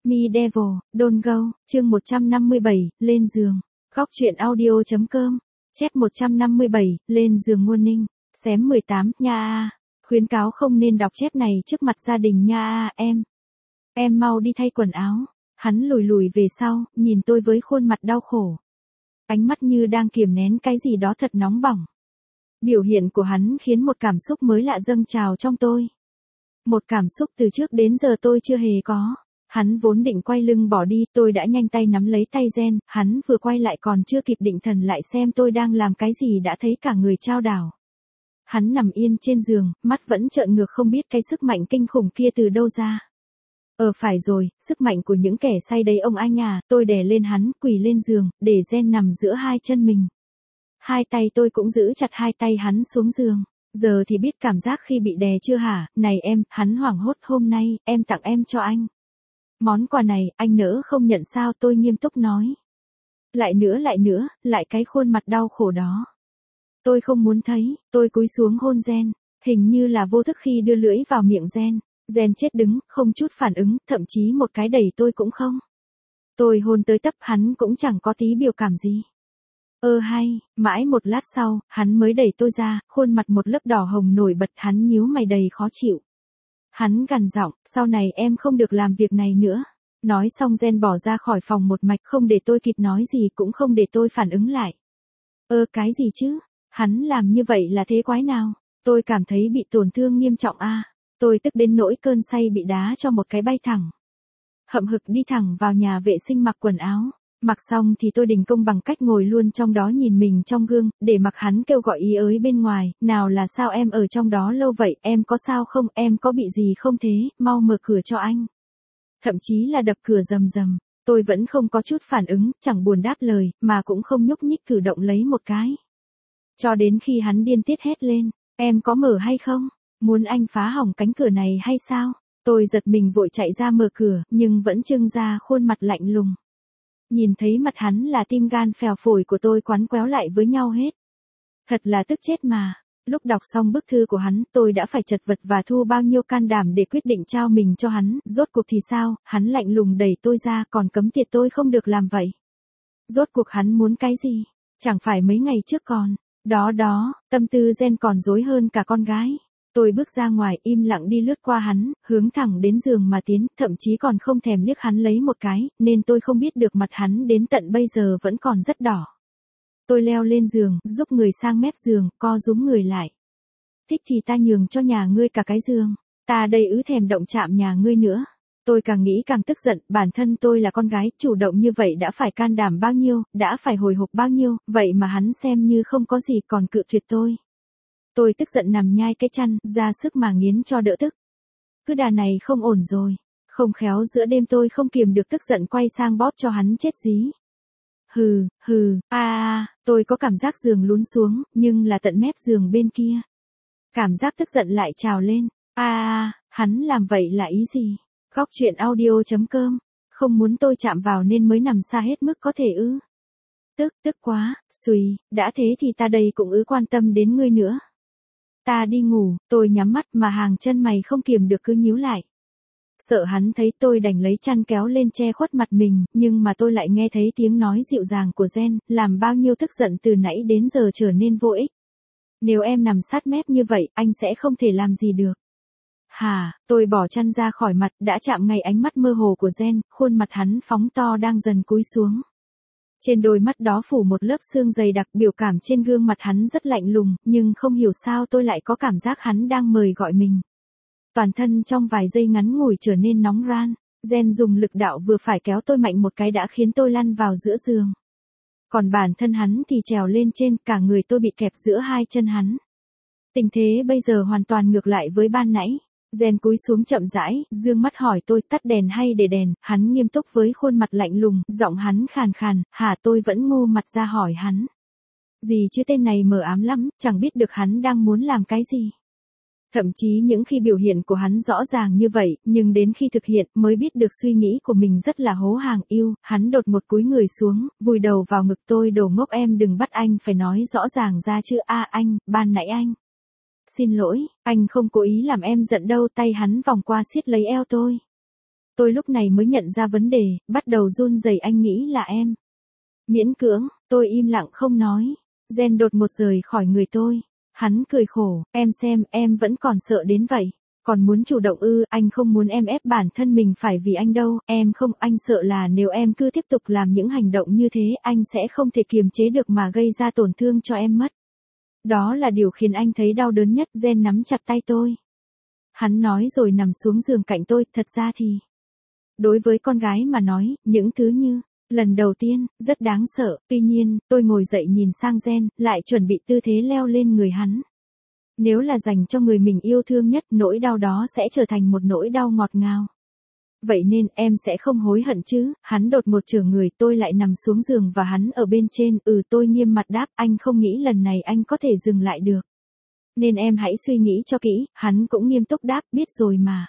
Me Devil, Don't Go, chương 157, lên giường. Góc truyện audio.com, chép 157, lên giường muôn ninh, xém 18, nha a. Khuyến cáo không nên đọc chép này trước mặt gia đình nha a, em. Em mau đi thay quần áo. Hắn lùi lùi về sau, nhìn tôi với khuôn mặt đau khổ. Ánh mắt như đang kiềm nén cái gì đó thật nóng bỏng. Biểu hiện của hắn khiến một cảm xúc mới lạ dâng trào trong tôi. Một cảm xúc từ trước đến giờ tôi chưa hề có. Hắn vốn định quay lưng bỏ đi, tôi đã nhanh tay nắm lấy tay Gen, hắn vừa quay lại còn chưa kịp định thần lại xem tôi đang làm cái gì đã thấy cả người chao đảo. Hắn nằm yên trên giường, mắt vẫn trợn ngược không biết cái sức mạnh kinh khủng kia từ đâu ra. Phải rồi, sức mạnh của những kẻ say đấy ông anh à, tôi đè lên hắn, quỳ lên giường, để Gen nằm giữa hai chân mình. Hai tay tôi cũng giữ chặt hai tay hắn xuống giường. Giờ thì biết cảm giác khi bị đè chưa hả, này em, hắn hoảng hốt, hôm nay, em tặng em cho anh. Món quà này, anh nỡ không nhận sao, tôi nghiêm túc nói. Lại nữa, lại cái khuôn mặt đau khổ đó. Tôi không muốn thấy, tôi cúi xuống hôn Gen, hình như là vô thức khi đưa lưỡi vào miệng Gen. Gen chết đứng, không chút phản ứng, thậm chí một cái đẩy tôi cũng không. Tôi hôn tới tấp hắn cũng chẳng có tí biểu cảm gì. Hay, mãi một lát sau, hắn mới đẩy tôi ra, khuôn mặt một lớp đỏ hồng nổi bật, hắn nhíu mày đầy khó chịu. Hắn gằn giọng, sau này em không được làm việc này nữa. Nói xong Gen bỏ ra khỏi phòng một mạch, không để tôi kịp nói gì cũng không để tôi phản ứng lại. Cái gì chứ? Hắn làm như vậy là thế quái nào? Tôi cảm thấy bị tổn thương nghiêm trọng a. Tôi tức đến nỗi cơn say bị đá cho một cái bay thẳng. Hậm hực đi thẳng vào nhà vệ sinh mặc quần áo. Mặc xong thì tôi đình công bằng cách ngồi luôn trong đó nhìn mình trong gương, để mặc hắn kêu gọi ý ới bên ngoài, nào là sao em ở trong đó lâu vậy, em có sao không, em có bị gì không thế, mau mở cửa cho anh. Thậm chí là đập cửa rầm rầm, tôi vẫn không có chút phản ứng, chẳng buồn đáp lời, mà cũng không nhúc nhích cử động lấy một cái. Cho đến khi hắn điên tiết hét lên, em có mở hay không, muốn anh phá hỏng cánh cửa này hay sao, tôi giật mình vội chạy ra mở cửa, nhưng vẫn trưng ra khuôn mặt lạnh lùng. Nhìn thấy mặt hắn là tim gan phèo phổi của tôi quắn quéo lại với nhau hết. Thật là tức chết mà. Lúc đọc xong bức thư của hắn, tôi đã phải chật vật và thu bao nhiêu can đảm để quyết định trao mình cho hắn. Rốt cuộc thì sao, hắn lạnh lùng đẩy tôi ra còn cấm tiệt tôi không được làm vậy. Rốt cuộc hắn muốn cái gì? Chẳng phải mấy ngày trước còn. Đó, tâm tư Gen còn rối hơn cả con gái. Tôi bước ra ngoài im lặng đi lướt qua hắn, hướng thẳng đến giường mà tiến, thậm chí còn không thèm liếc hắn lấy một cái, nên tôi không biết được mặt hắn đến tận bây giờ vẫn còn rất đỏ. Tôi leo lên giường, giúp người sang mép giường, co rúm người lại. Thích thì ta nhường cho nhà ngươi cả cái giường, ta đây thèm động chạm nhà ngươi nữa. Tôi càng nghĩ càng tức giận, bản thân tôi là con gái, chủ động như vậy đã phải can đảm bao nhiêu, đã phải hồi hộp bao nhiêu, vậy mà hắn xem như không có gì còn cự tuyệt tôi. Tôi tức giận nằm nhai cái chăn, ra sức mà nghiến cho đỡ tức. Cứ đà này không ổn rồi. Không khéo giữa đêm tôi không kiềm được tức giận quay sang bóp cho hắn chết dí. Tôi có cảm giác giường lún xuống, nhưng là tận mép giường bên kia. Cảm giác tức giận lại trào lên. Hắn làm vậy là ý gì? Góc truyện audio.com. Không muốn tôi chạm vào nên mới nằm xa hết mức có thể ư? Tức quá, đã thế thì ta đây cũng quan tâm đến ngươi nữa. Ta đi ngủ, tôi nhắm mắt mà hàng chân mày không kiềm được cứ nhíu lại. Sợ hắn thấy tôi đành lấy chăn kéo lên che khuất mặt mình, nhưng mà tôi lại nghe thấy tiếng nói dịu dàng của Gen, làm bao nhiêu tức giận từ nãy đến giờ trở nên vô ích. Nếu em nằm sát mép như vậy, anh sẽ không thể làm gì được. Tôi bỏ chăn ra khỏi mặt, đã chạm ngay ánh mắt mơ hồ của Gen, khuôn mặt hắn phóng to đang dần cúi xuống. Trên đôi mắt đó phủ một lớp sương dày đặc, biểu cảm trên gương mặt hắn rất lạnh lùng, nhưng không hiểu sao tôi lại có cảm giác hắn đang mời gọi mình. Toàn thân trong vài giây ngắn ngủi trở nên nóng ran, Gen dùng lực đạo vừa phải kéo tôi mạnh một cái đã khiến tôi lăn vào giữa giường. Còn bản thân hắn thì trèo lên trên, cả người tôi bị kẹp giữa hai chân hắn. Tình thế bây giờ hoàn toàn ngược lại với ban nãy. Gen cúi xuống chậm rãi, dương mắt hỏi tôi tắt đèn hay để đèn, hắn nghiêm túc với khuôn mặt lạnh lùng, giọng hắn khàn khàn, tôi vẫn ngô mặt ra hỏi hắn. Gì chứ tên này mờ ám lắm, chẳng biết được hắn đang muốn làm cái gì. Thậm chí những khi biểu hiện của hắn rõ ràng như vậy, nhưng đến khi thực hiện mới biết được suy nghĩ của mình rất là hố hàng yêu, hắn đột một cúi người xuống, vùi đầu vào ngực tôi đồ ngốc em đừng bắt anh phải nói rõ ràng ra chứ anh, ban nãy anh. Xin lỗi, anh không cố ý làm em giận đâu tay hắn vòng qua siết lấy eo tôi. Tôi lúc này mới nhận ra vấn đề, bắt đầu run rẩy anh nghĩ là em. Miễn cưỡng, tôi im lặng không nói. Gen đột ngột rời khỏi người tôi. Hắn cười khổ, em xem, em vẫn còn sợ đến vậy. Còn muốn chủ động ư, anh không muốn em ép bản thân mình phải vì anh đâu, em không, anh sợ là nếu em cứ tiếp tục làm những hành động như thế, anh sẽ không thể kiềm chế được mà gây ra tổn thương cho em mất. Đó là điều khiến anh thấy đau đớn nhất. Gen nắm chặt tay tôi. Hắn nói rồi nằm xuống giường cạnh tôi, thật ra thì, đối với con gái mà nói, những thứ như, lần đầu tiên, rất đáng sợ. Tuy nhiên, tôi ngồi dậy nhìn sang Gen, lại chuẩn bị tư thế leo lên người hắn. Nếu là dành cho người mình yêu thương nhất, nỗi đau đó sẽ trở thành một nỗi đau ngọt ngào. Vậy nên, em sẽ không hối hận chứ? Hắn đột ngột trở người, tôi lại nằm xuống giường và hắn ở bên trên. Tôi nghiêm mặt đáp, anh không nghĩ lần này anh có thể dừng lại được. Nên em hãy suy nghĩ cho kỹ. Hắn cũng nghiêm túc đáp, biết rồi mà.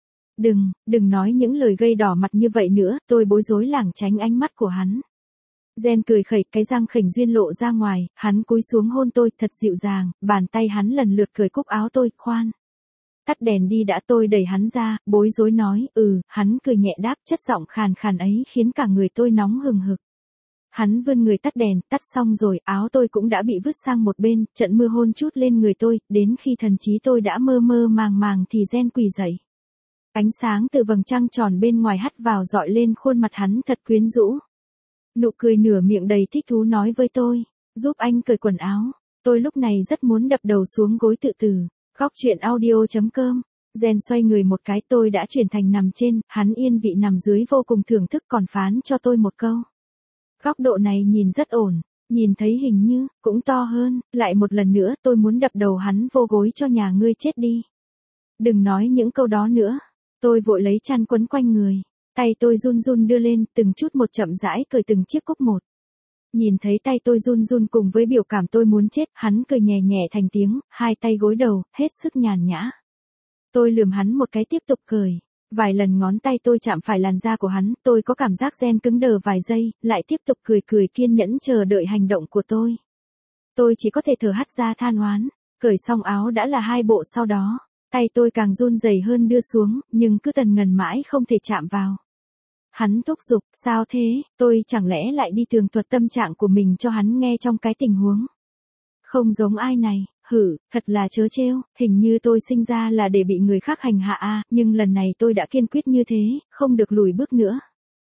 Đừng nói những lời gây đỏ mặt như vậy nữa. Tôi bối rối lảng tránh ánh mắt của hắn. Gen cười khẩy, cái răng khểnh duyên lộ ra ngoài, hắn cúi xuống hôn tôi thật dịu dàng, bàn tay hắn lần lượt cởi cúc áo tôi, khoan. Tắt đèn đi đã. Tôi đẩy hắn ra, bối rối nói, hắn cười nhẹ đáp, chất giọng khàn khàn ấy khiến cả người tôi nóng hừng hực. Hắn vươn người tắt đèn, tắt xong rồi, áo tôi cũng đã bị vứt sang một bên, trận mưa hôn chút lên người tôi, đến khi thần trí tôi đã mơ mơ màng màng thì Gen quỳ dậy. Ánh sáng từ vầng trăng tròn bên ngoài hắt vào dọi lên khuôn mặt hắn thật quyến rũ. Nụ cười nửa miệng đầy thích thú nói với tôi, giúp anh cởi quần áo. Tôi lúc này rất muốn đập đầu xuống gối tự tử. Góc truyện audio.com. Gen xoay người một cái, tôi đã chuyển thành nằm trên, hắn yên vị nằm dưới vô cùng thưởng thức còn phán cho tôi một câu. Góc độ này nhìn rất ổn, nhìn thấy hình như, cũng to hơn, lại một lần nữa tôi muốn đập đầu hắn vô gối cho nhà ngươi chết đi. Đừng nói những câu đó nữa. Tôi vội lấy chăn quấn quanh người. Tay tôi run run đưa lên, từng chút một chậm rãi cởi từng chiếc cúc một. Nhìn thấy tay tôi run run cùng với biểu cảm tôi muốn chết, hắn cười nhẹ nhẹ thành tiếng, hai tay gối đầu, hết sức nhàn nhã. Tôi lườm hắn một cái tiếp tục cởi. Vài lần ngón tay tôi chạm phải làn da của hắn, tôi có cảm giác Gen cứng đờ vài giây, lại tiếp tục cười kiên nhẫn chờ đợi hành động của tôi. Tôi chỉ có thể thở hắt ra than oán. Cởi xong áo đã là 2 bộ sau đó. Tay tôi càng run rẩy hơn đưa xuống, nhưng cứ tần ngần mãi không thể chạm vào. Hắn thúc giục, sao thế, tôi chẳng lẽ lại đi tường thuật tâm trạng của mình cho hắn nghe trong cái tình huống. Không giống ai này, thật là trớ trêu, hình như tôi sinh ra là để bị người khác hành hạ nhưng lần này tôi đã kiên quyết như thế, không được lùi bước nữa.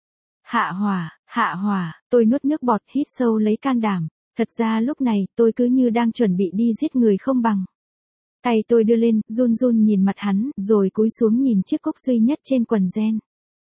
Hạ hỏa, tôi nuốt nước bọt hít sâu lấy can đảm, thật ra lúc này tôi cứ như đang chuẩn bị đi giết người không bằng. Tay tôi đưa lên, run run nhìn mặt hắn, rồi cúi xuống nhìn chiếc cúc duy nhất trên quần Gen.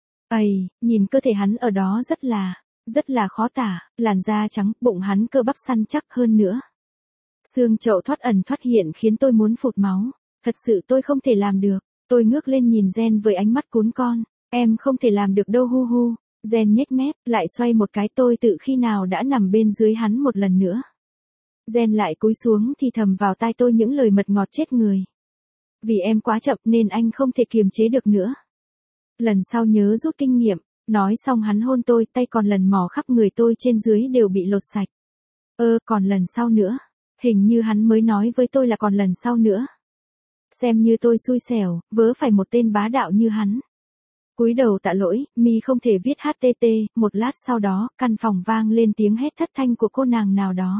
Nhìn cơ thể hắn ở đó rất là khó tả, làn da trắng, bụng hắn cơ bắp săn chắc hơn nữa. Xương chậu thoát ẩn thoát hiện khiến tôi muốn phụt máu, thật sự tôi không thể làm được. Tôi ngước lên nhìn Gen với ánh mắt cún con, em không thể làm được đâu hu hu. Gen nhếch mép, lại xoay một cái, tôi tự khi nào đã nằm bên dưới hắn một lần nữa. Gen lại cúi xuống thì thầm vào tai tôi những lời mật ngọt chết người. Vì em quá chậm nên anh không thể kiềm chế được nữa. Lần sau nhớ rút kinh nghiệm. Nói xong hắn hôn tôi, tay còn lần mò khắp người tôi trên dưới đều bị lột sạch. Còn lần sau nữa. Hình như hắn mới nói với tôi là còn lần sau nữa. Xem như tôi xui xẻo, vớ phải một tên bá đạo như hắn. Cúi đầu tạ lỗi, mi không thể viết HTT. Một lát sau đó, căn phòng vang lên tiếng hét thất thanh của cô nàng nào đó.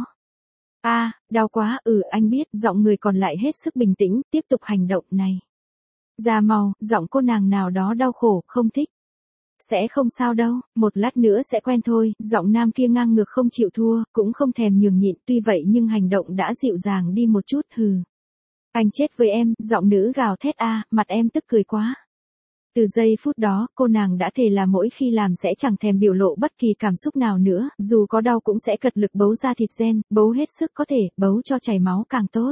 Đau quá, anh biết, giọng người còn lại hết sức bình tĩnh, tiếp tục hành động này. Da màu, giọng cô nàng nào đó đau khổ, không thích. Sẽ không sao đâu, một lát nữa sẽ quen thôi, giọng nam kia ngang ngược không chịu thua, cũng không thèm nhường nhịn, tuy vậy nhưng hành động đã dịu dàng đi một chút, Anh chết với em, giọng nữ gào thét mặt em tức cười quá. Từ giây phút đó, cô nàng đã thề là mỗi khi làm sẽ chẳng thèm biểu lộ bất kỳ cảm xúc nào nữa, dù có đau cũng sẽ cật lực bấu ra thịt Gen, bấu hết sức có thể, bấu cho chảy máu càng tốt.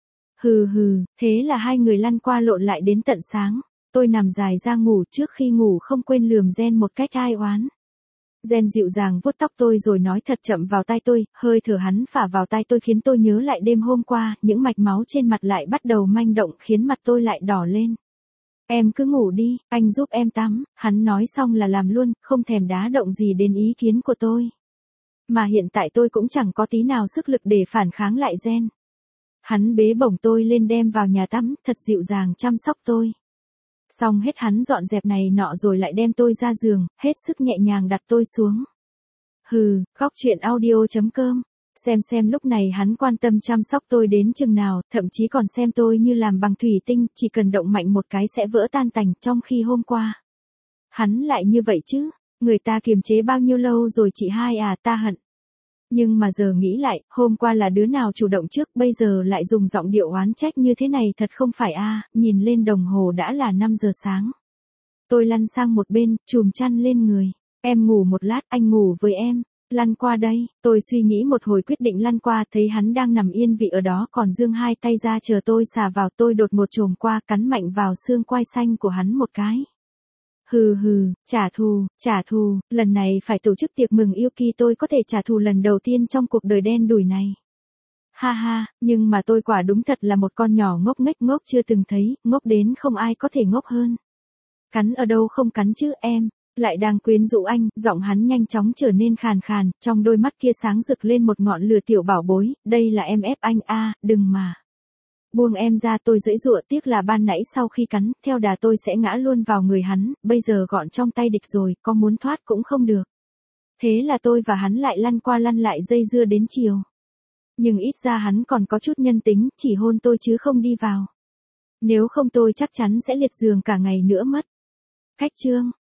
Thế là hai người lăn qua lộn lại đến tận sáng. Tôi nằm dài ra ngủ, trước khi ngủ không quên lườm Gen một cách ai oán. Gen dịu dàng vuốt tóc tôi rồi nói thật chậm vào tai tôi, hơi thở hắn phả vào tai tôi khiến tôi nhớ lại đêm hôm qua, những mạch máu trên mặt lại bắt đầu manh động khiến mặt tôi lại đỏ lên. Em cứ ngủ đi, anh giúp em tắm, hắn nói xong là làm luôn, không thèm đá động gì đến ý kiến của tôi. Mà hiện tại tôi cũng chẳng có tí nào sức lực để phản kháng lại Gen. Hắn bế bổng tôi lên đem vào nhà tắm, thật dịu dàng chăm sóc tôi. Xong hết hắn dọn dẹp này nọ rồi lại đem tôi ra giường, hết sức nhẹ nhàng đặt tôi xuống. Hừ, góc chuyện audio.com. Xem lúc này hắn quan tâm chăm sóc tôi đến chừng nào, thậm chí còn xem tôi như làm bằng thủy tinh, chỉ cần động mạnh một cái sẽ vỡ tan tành, trong khi hôm qua. Hắn lại như vậy chứ, người ta kiềm chế bao nhiêu lâu rồi chị hai à, ta hận. Nhưng mà giờ nghĩ lại, hôm qua là đứa nào chủ động trước, bây giờ lại dùng giọng điệu oán trách như thế này thật không phải a. Nhìn lên đồng hồ đã là 5 giờ sáng. Tôi lăn sang một bên, chùm chăn lên người. Em ngủ một lát, anh ngủ với em. Lăn qua đây, tôi suy nghĩ một hồi quyết định lăn qua, thấy hắn đang nằm yên vị ở đó còn giương hai tay ra chờ tôi xà vào, tôi đột ngột chồm qua cắn mạnh vào xương quai xanh của hắn một cái. Hừ, trả thù, lần này phải tổ chức tiệc mừng yêu kỳ, tôi có thể trả thù lần đầu tiên trong cuộc đời đen đủi này. Ha ha, nhưng mà tôi quả đúng thật là một con nhỏ ngốc nghếch ngốc chưa từng thấy, ngốc đến không ai có thể ngốc hơn. Cắn ở đâu không cắn chứ em, lại đang quyến rũ anh, giọng hắn nhanh chóng trở nên khàn khàn, trong đôi mắt kia sáng rực lên một ngọn lửa tiểu bảo bối, đây là em ép anh a, đừng mà. Buông em ra, tôi giãy giụa, tiếc là ban nãy sau khi cắn, theo đà tôi sẽ ngã luôn vào người hắn, bây giờ gọn trong tay địch rồi, có muốn thoát cũng không được. Thế là tôi và hắn lại lăn qua lăn lại dây dưa đến chiều. Nhưng ít ra hắn còn có chút nhân tính, chỉ hôn tôi chứ không đi vào. Nếu không tôi chắc chắn sẽ liệt giường cả ngày nữa mất. Cách chương